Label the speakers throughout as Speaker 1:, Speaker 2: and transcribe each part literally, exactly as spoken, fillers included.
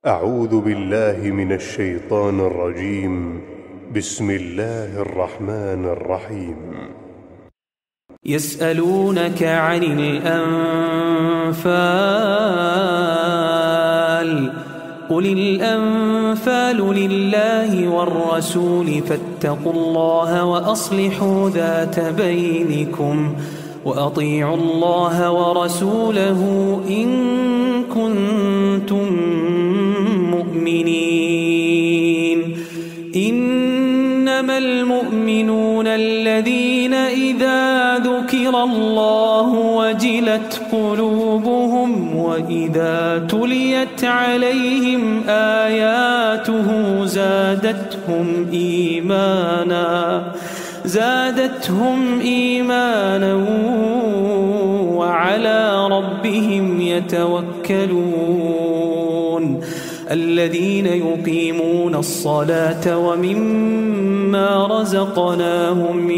Speaker 1: أعوذ بالله من الشيطان الرجيم. بسم الله الرحمن الرحيم.
Speaker 2: يسألونك عن الأنفال قل الأنفال لله والرسول فاتقوا الله وأصلحوا ذات بينكم وأطيعوا الله ورسوله إن كنتم مؤمنين. إنما المؤمنون الذين إذا ذكر الله وجلت قلوبهم وإذا تليت عليهم آياته زادتهم إيمانا زادتهم إيمانا وعلى ربهم يتوكلون. الذين يقيمون الصلاة ومما رزقناهم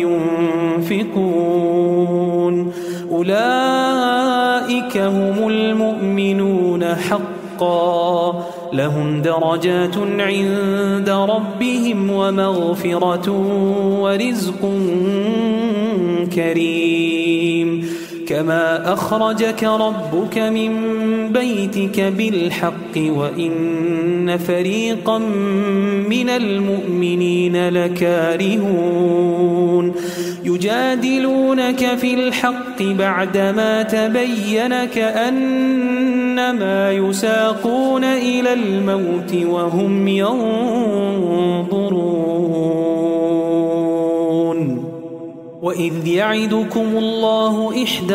Speaker 2: ينفقون أولئك هم المؤمنون حقا لهم درجات عند ربهم ومغفرة ورزق كريم. كما أخرجك ربك من بيتك بالحق وإن فريقا من المؤمنين لكارهون يجادلونك في الحق بعدما تبين كأنما يساقون إلى الموت وهم ينظرون. وإذ يعدكم الله إحدى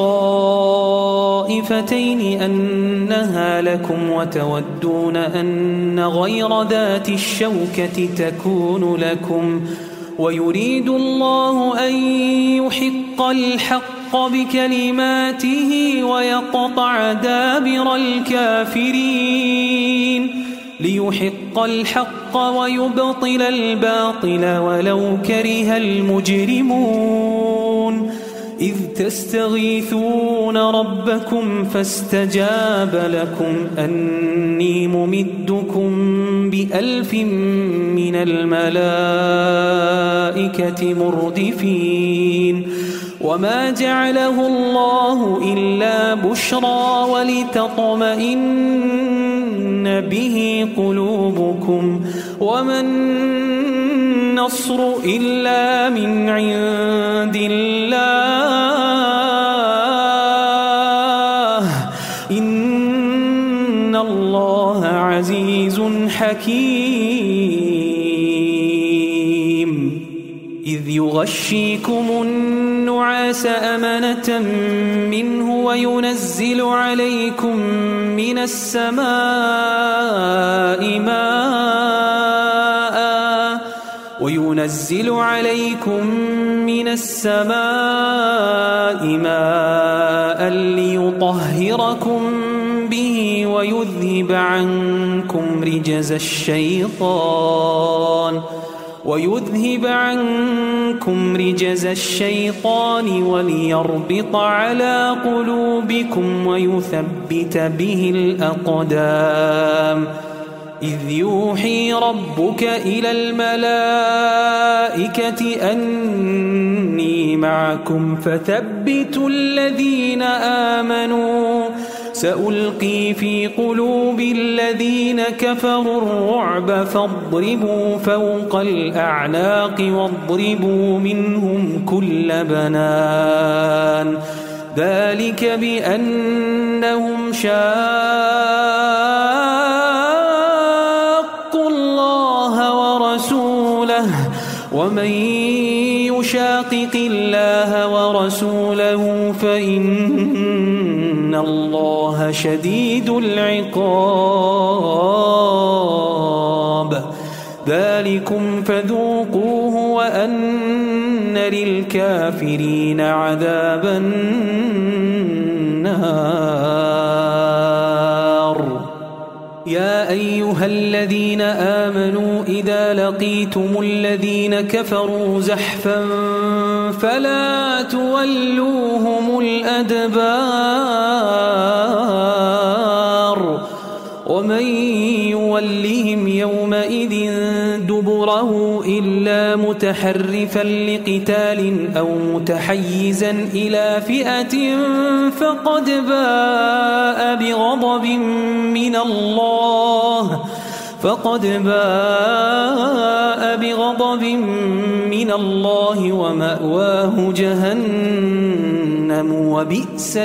Speaker 2: الطائفتين أنها لكم وتودون أن غير ذات الشوكة تكون لكم ويريد الله أن يحق الحق بكلماته ويقطع دابر الكافرين ليحق الحق ويبطل الباطل ولو كره المجرمون. إذ تستغيثون ربكم فاستجاب لكم أني ممدكم بألف من الملائكة مردفين. وما جعله الله إلا بشرى ولتطمئن به قلوبكم وما النصر إلا من عند الله إن الله عزيز حكيم. إذ يغشيكم النعاس أمنة منه وينزل عليكم من السماء ماء وينزل عليكم من السماء ماء ليطهركم به ويذهب عنكم رجز الشيطان ويذهب عنكم رجز الشيطان وليربط على قلوبكم ويثبت به الأقدام. إذ يوحي ربك إلى الملائكة أني معكم فثبتوا الذين آمنوا سألقي في قلوب الذين كفروا الرعب فاضربوا فوق الأعناق واضربوا منهم كل بنان. ذلك بأنهم شاقوا الله ورسوله ومن يشاقق الله ورسوله فإن الله شديد العقاب. ذلكم فذوقوه وأن للكافرين عذاب النار. يا أيها الذين آمنوا إذا لقيتم الذين كفروا زحفا فلا تولوهم الأدبار ومن يولهم يومئذ دبره إلا متحرفا لقتال أو متحيزا إلى فئة فقد باء بغضب من الله فقد باء بغضب من الله ومأواه جهنم وبئس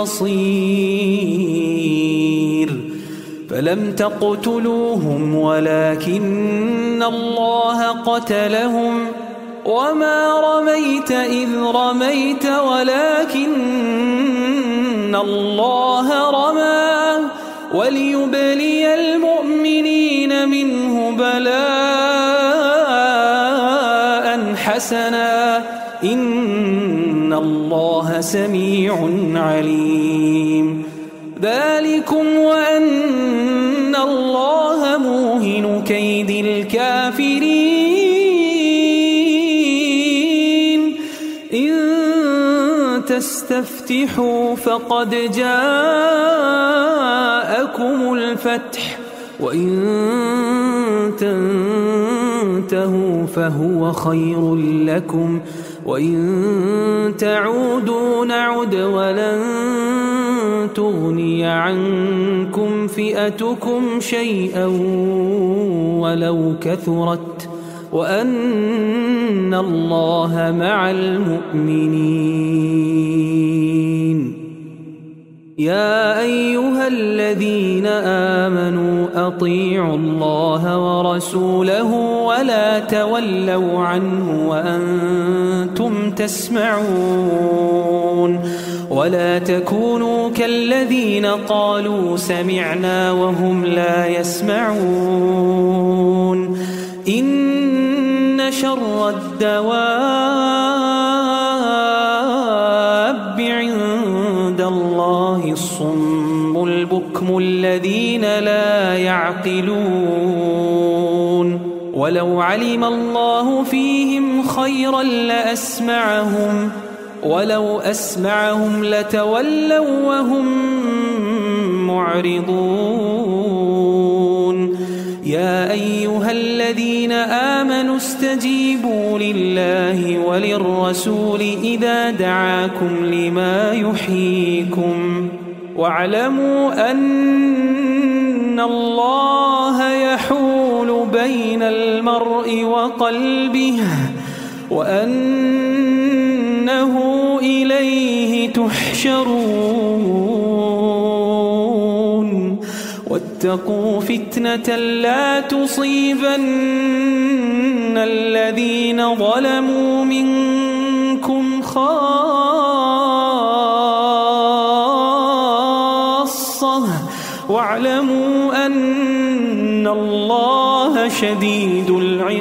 Speaker 2: المصير فلم تقتلوهم ولكن الله قتلهم وما رميت إذ رميت ولكن الله رمى وليبلي المؤمنين منه بلاء حسنا إن الله سميع عليم ذلكم وأن الله موهن كيد الكافرين إن تستفتحوا فقد جاءكم الفتح وإن تنتهوا فهو خير لكم وإن تعودوا نعد ولن تغني عنكم فئتكم شيئا ولو كثرت وأن الله مع المؤمنين يا أيها الذين آمنوا أطيعوا الله ورسوله ولا تولوا عنه وأنتم تسمعون ولا تكونوا كالذين قالوا سمعنا وهم لا يسمعون إن شر الدواب عند الله الصم البكم الذين لا يعقلون ولو علم الله فيهم خيرا لأسمعهم ولو أسمعهم لتولوا وهم معرضون يا أيها الذين آمنوا استجيبوا لله وللرسول إذا دعاكم لما يحييكم واعلموا أن الله يحول بين المرء وقلبه وأنه إليه تحشرون واتقوا فتنة لا تصيبن الذين ظلموا منكم خاصة واعلموا أن الله شديد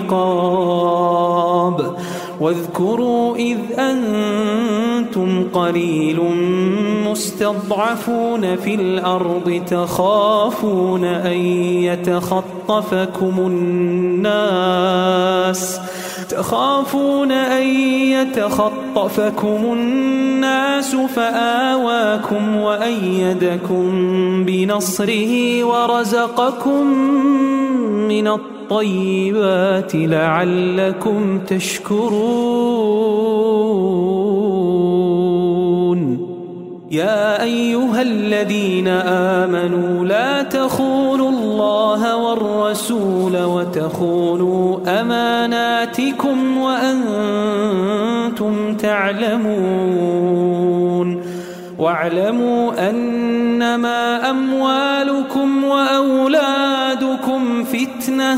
Speaker 2: العقاب واذكروا إذ أنتم قليل مستضعفون في الأرض تخافون أن يتخطفكم الناس تخافون أن يتخطفكم الناس فآواكم وأيدكم بنصره ورزقكم من الطيبات لعلكم تشكرون يا أيها الذين آمنوا لا تخونوا الله والرسول وتخونوا أماناتكم وأنتم تعلمون واعلموا أنما أموالكم وأولادكم فتنة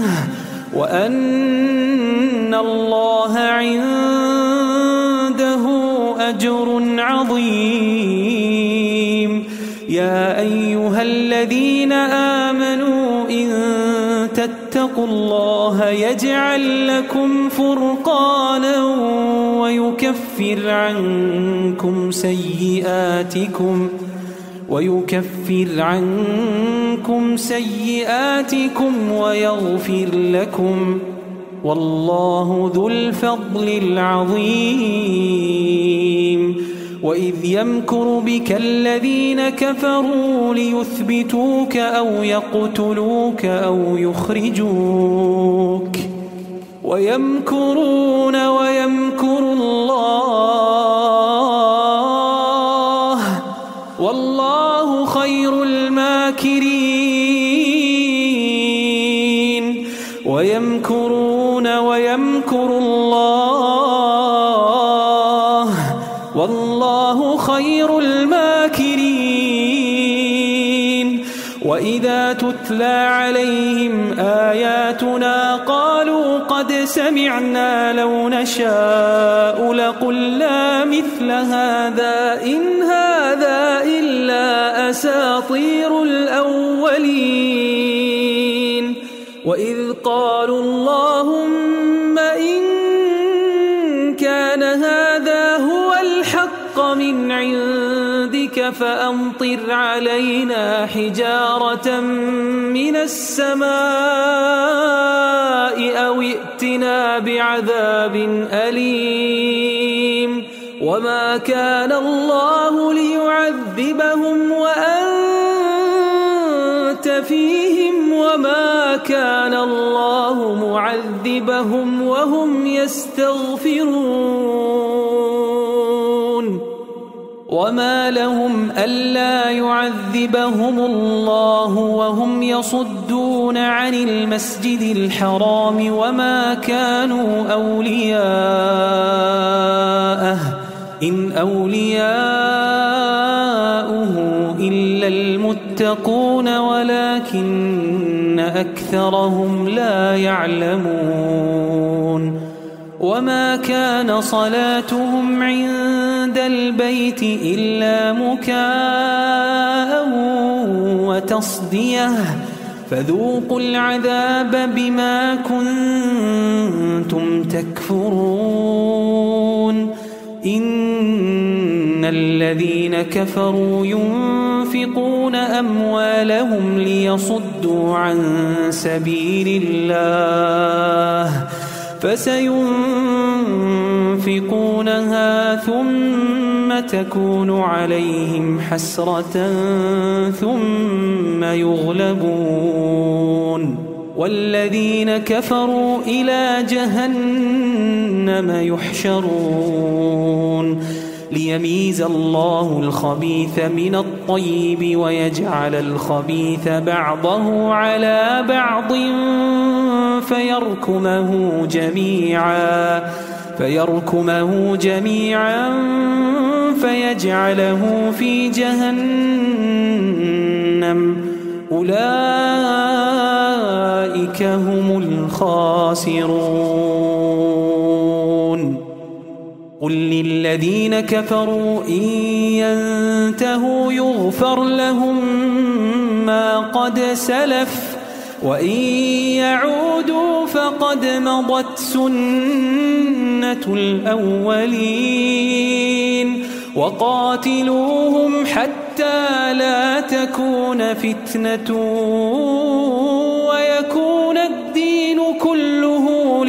Speaker 2: وأن الله عنده أجر عظيم يا أيها الذين آمنوا إن تتقوا الله يجعل لكم فرقانا ويكفر عنكم سيئاتكم ويكفر عنكم سيئاتكم ويغفر لكم والله ذو الفضل العظيم وإذ يمكر بك الذين كفروا ليثبتوك أو يقتلوك أو يخرجوك ويمكرون ويمكر الله والله خير الماكرين ويمكرون ويمكر الله والله خير الماكرين وإذا تتلى عليهم آياتنا قالوا قد سمعنا لو نشاء لقلنا مثل هذا إن هذا إلا أساطير الأولين وإذ قالوا اللهم إن كان هذا هو الحق من عندك فأمطر علينا حجارة من السماء أو ائتنا بعذاب أليم وما كان الله ليعذبهم وأنت فيهم وما كان الله معذبهم وهم يستغفرون وما لهم ألا يعذبهم الله وهم يصدون عن المسجد الحرام وما كانوا أولياءه إن أولياؤه إلا المتقون ولكن أكثرهم لا يعلمون وما كان صلاتهم عند البيت إلا مكاء وتصدية فذوقوا العذاب بما كنتم تكفرون إن الذين كفروا ينفقون أموالهم ليصدوا عن سبيل الله فسينفقونها ثم تكون عليهم حسرة ثم يغلبون والذين كفروا إلى جهنم يحشرون ليميز الله الخبيث من الطيب ويجعل الخبيث بعضه على بعض فيركمه جميعا فيركمه جميعا فيجعله في جهنم أولئك هم الخاسرون قل للذين كفروا إن ينتهوا يغفر لهم ما قد سلف وإن يعودوا فقد مضت سنة الأولين وقاتلوهم حتى لا تكون فتنة ويكون الدين كله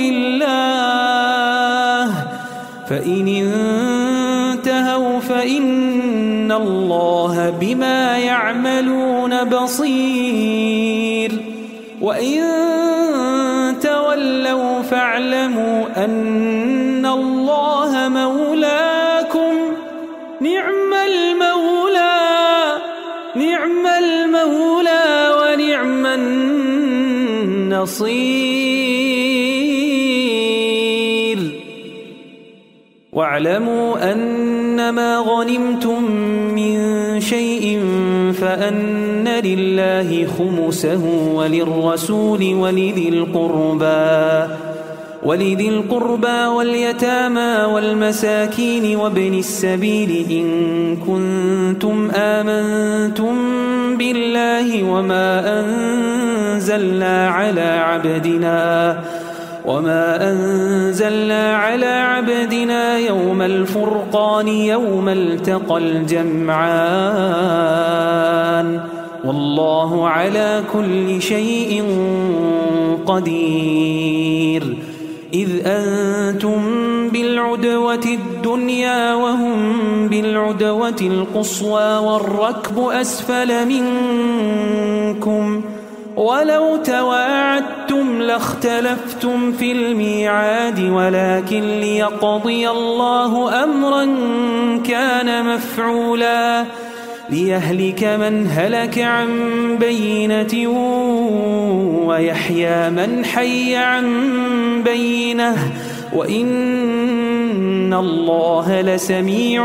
Speaker 2: لله فإن انتهوا فإن الله بما يعملون بصير وإن تولوا فاعلموا أن الله مولاكم نعم المولى نعم المولى ونعم النصير واعلموا أنما غنمتم من شيء فأن لله خمسه وللرسول ولذي القربى ولذي القربى واليتامى والمساكين وابن السبيل إن كنتم آمنتم بالله وما أنزلنا على عبدنا وما أنزلنا على عبدنا يوم الفرقان يوم التقى الجمعان والله على كل شيء قدير إذ أنتم بالعدوة الدنيا وهم بالعدوة القصوى والركب أسفل منكم ولو تواعدتم لاختلفتم في الميعاد ولكن ليقضي الله أمرا كان مفعولا ليهلك من هلك عن بينة ويحيى من حي عن بينة وإن الله لسميع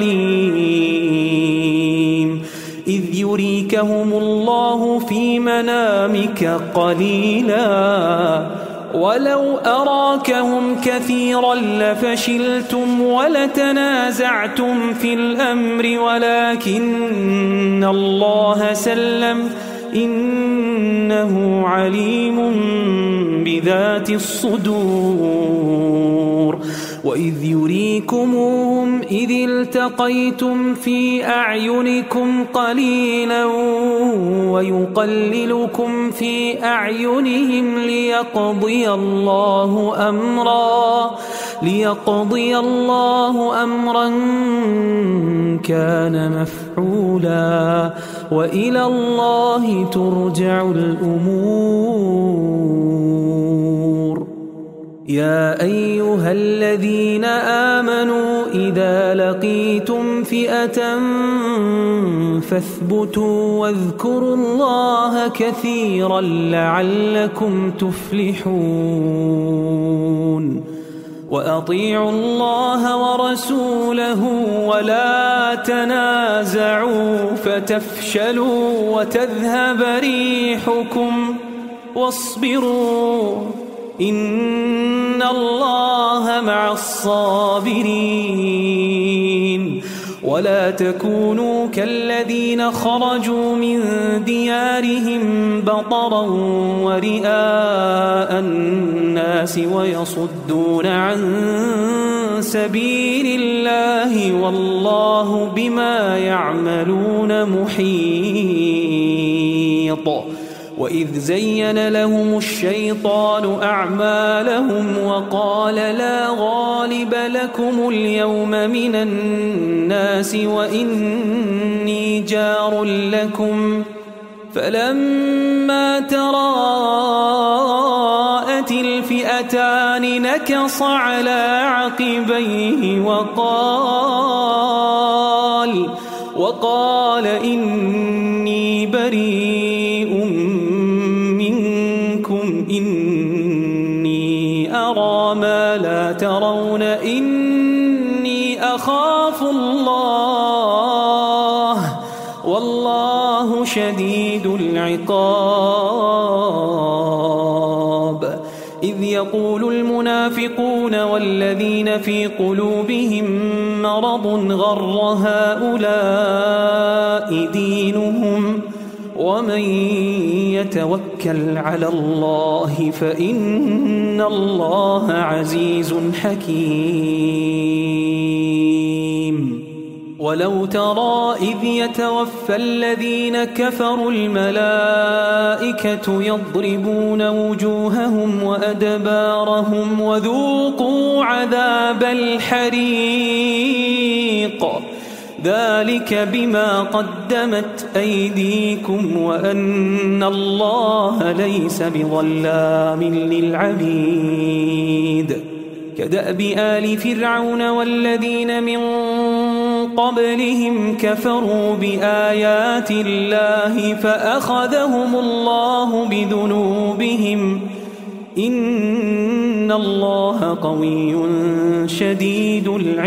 Speaker 2: عليم إذ يريكهم الله في منامك قليلا ولو أراكهم كثيرا لفشلتم ولتنازعتم في الأمر ولكن الله سلم إنه عليم بذات الصدور وإذ يريكموهم إذ التقيتم في أعينكم قليلا ويقللكم في أعينهم ليقضي الله أمرا ليقضي الله أمرا كان مفعولا وإلى الله ترجع الأمور يا أيها الذين آمنوا إذا لقيتم فئة فاثبتوا واذكروا الله كثيرا لعلكم تفلحون وأطيعوا الله ورسوله ولا تنازعوا فتفشلوا وتذهب ريحكم واصبروا إن الله مع الصابرين ولا تكونوا كالذين خرجوا من ديارهم بطرا ورئاء الناس ويصدون عن سبيل الله والله بما يعملون محيط وإذ زين لهم الشيطان أعمالهم وقال لا غالب لكم اليوم من الناس وإني جار لكم فلما تراءت الفئتان نكص على عقبيه وقال وقال إني بريء منكم إني أرى ما لا ترون إني أخاف الله والله شديد العقاب إذ يقول المنافقون والذين في قلوبهم مرض غر هؤلاء دينهم ومن يتوكل على الله فإن الله عزيز حكيم ولو ترى إذ يتوفى الذين كفروا الملائكة يضربون وجوههم وأدبارهم وذوقوا عذاب الحريق ذلك بما قدمت أيديكم وأن الله ليس بظلام للعبيد كدأب آل فرعون والذين من قبلهم كفروا بآيات الله فأخذهم الله بذنوبهم إن الله قوي شديد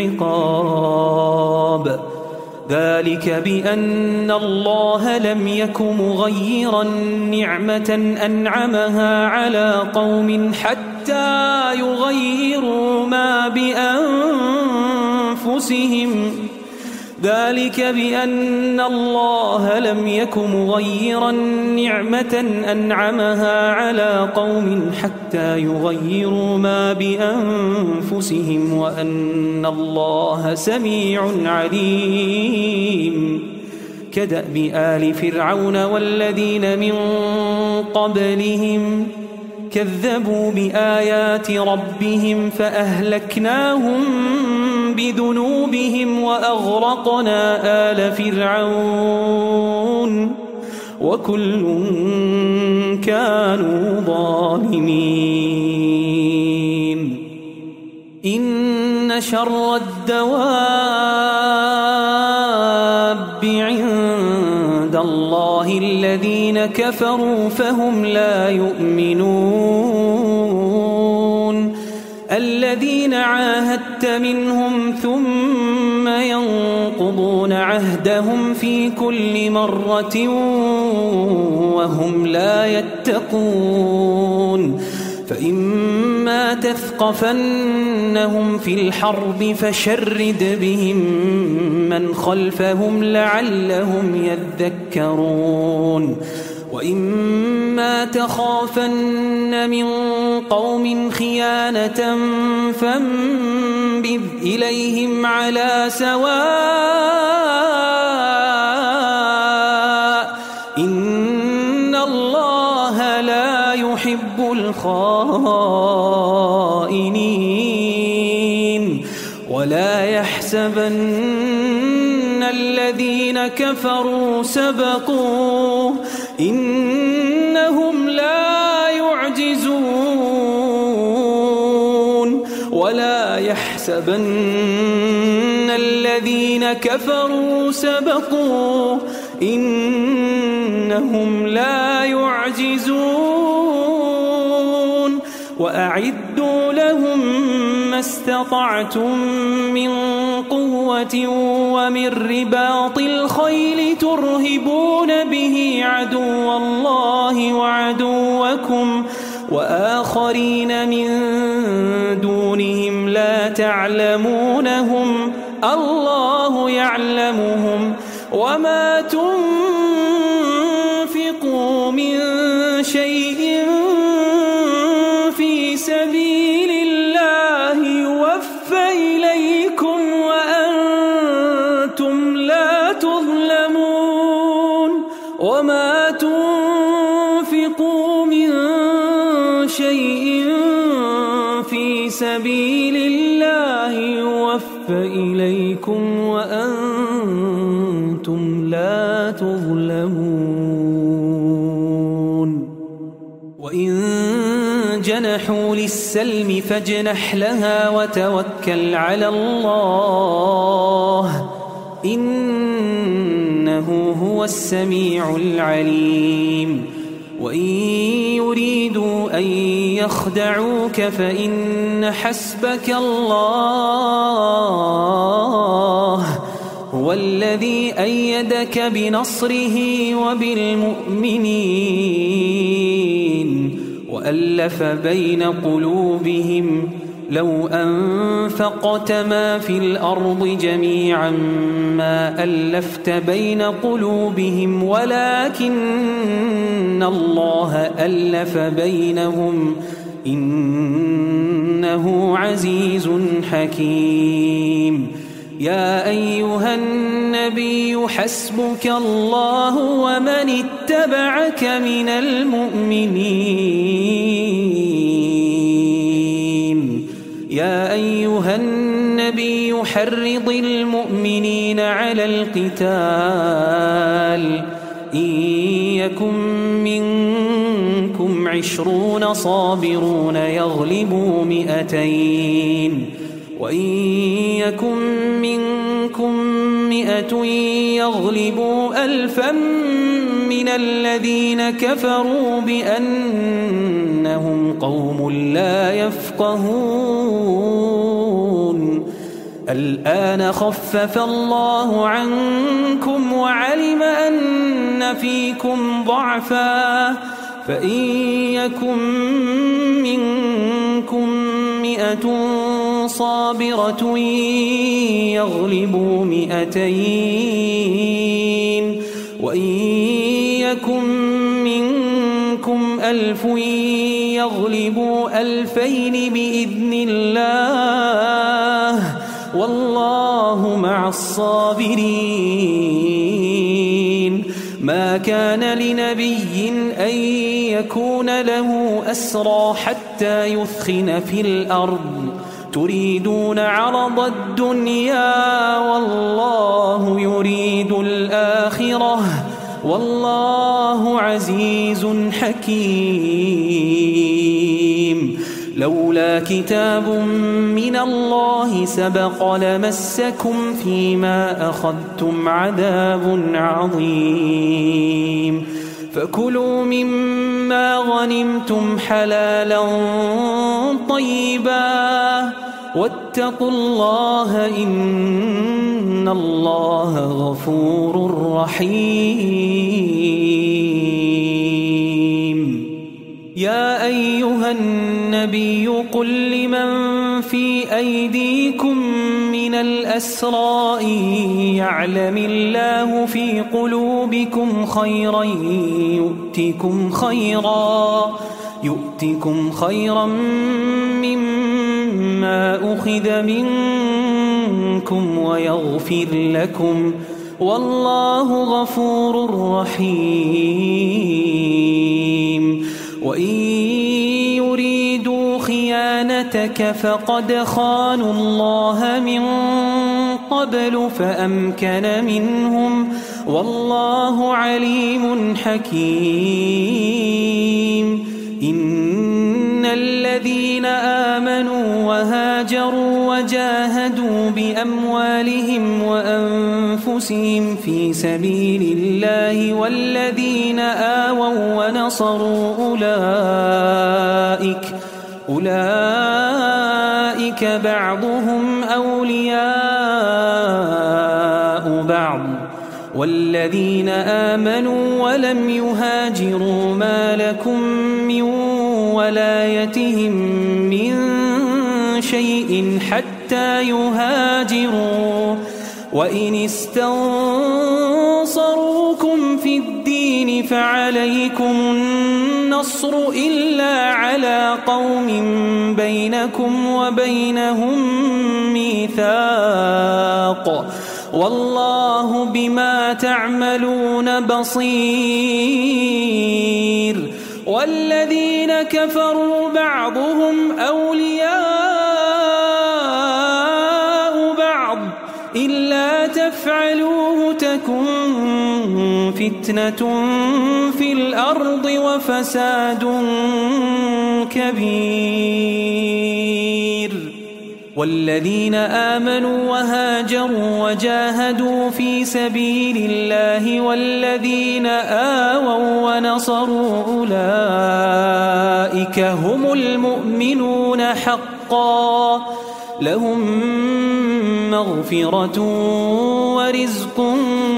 Speaker 2: العقاب ذلك بأن الله لم يك مغيرا نعمة أنعمها على قوم حتى يغيروا ما بأنفسهم ذلك بأن الله لم يك مغيرا نعمة أنعمها على قوم حتى يغيروا ما بأنفسهم وأن الله سميع عليم كدأب آل فرعون والذين من قبلهم كذبوا بآيات ربهم فأهلكناهم بذنوبهم وأغرقنا آل فرعون وكل كانوا ظالمين إن شر الدواب عند الله الذين كفروا فهم لا يؤمنون الذين عاهدت منهم ثم ينقضون عهدهم في كل مرة وهم لا يتقون فإما تثقفنهم في الحرب فشرد بهم من خلفهم لعلهم يذكرون وإما تخافن من قوم خيانة فانبذ إليهم على سواء إن الله لا يحب الخائنين ولا يحسبن الذين كفروا سبقوا إنهم لا يعجزون ولا يحسبن الذين كفروا سبقوا إنهم لا يعجزون وأعدوا لهم ما استطعتم من قوة ومن رباط الخيل ترهبون به عدو الله وعدوكم وآخرين من دونهم لا تعلمونهم الله يعلمهم وما تنفقوا من شيء في سبيل الله يوفى إليكم وأنتم لا تظلمون وما تنفقوا من شيء في سبيل الله يوفى إليكم وأنتم لا تظلمون وإن جنحوا للسلم فاجنح لها وتوكل على الله إنه هو السميع العليم وإن يريدوا أن يخدعوك فإن حسبك الله هو الذي أيدك بنصره وبالمؤمنين وألف بين قلوبهم لو أنفقت ما في الأرض جميعا ما ألفت بين قلوبهم ولكن الله ألف بينهم إنه عزيز حكيم يا أيها النبي حسبك الله ومن اتبعك من المؤمنين يا أيها النبي حرض المؤمنين على القتال إن يكن منكم عشرون صابرون يغلبوا مئتين وإن يكن منكم مئة يغلبوا ألفا من الذين كفروا بأنهم قوم لا يفقهون الآن خفف الله عنكم وعلم أن فيكم ضعفا فإن يكن منكم مئة صابرة يغلبوا مئتين وإن يكن منكم ألف يغلبوا ألفين بإذن الله والله مع الصابرين ما كان لنبي أن يكون له أسرى حتى يثخن في الأرض تريدون عرض الدنيا والله يريد الآخرة والله عزيز حكيم. لولا كتاب من الله سبق لمسكم فيما أخذتم عذاب عظيم. فكلوا مما غنمتم حلالا طيبا واتقوا الله إن الله غفور رحيم. يا أيها النبي قل لمن في أيديكم من الأسرى يعلم الله في قلوبكم خيرا يؤتكم خيرا يؤتكم خيرا مما أخذ منكم ويغفر لكم والله غفور رحيم. وإن يريدوا خيانتك فقد خانوا الله من قبل فأمكن منهم والله عليم حكيم. إن الذين آمنوا وهاجروا وجاهدوا بأموالهم وأنفسهم في سبيل الله والذين آووا ونصروا أولئك أولئك بعضهم أولياء بعض والذين آمنوا ولم يهاجروا ما لكم من ولايتهم من شيء حتى يهاجروا وإن استنصروكم في الدين فعليكم النصر إلا على قوم بينكم وبينهم ميثاق والله بما تعملون بصير. والذين كفروا بعضهم أولياء بعض إلا تفعلوه تكن فتنة في الأرض وفساد كبير. والذين آمنوا وهاجروا وجاهدوا في سبيل الله والذين آووا ونصروا أولئك هم المؤمنون حقا لهم مغفرة ورزق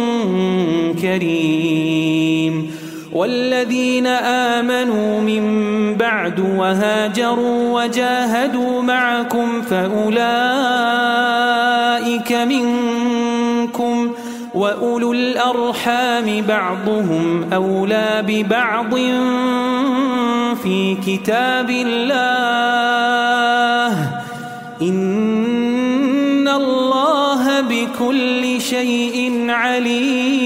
Speaker 2: كريم. والذين آمنوا من بعد وهاجروا وجاهدوا معكم فأولئك منكم وأولو الأرحام بعضهم أولى ببعض في كتاب الله إن الله بكل شيء عليم.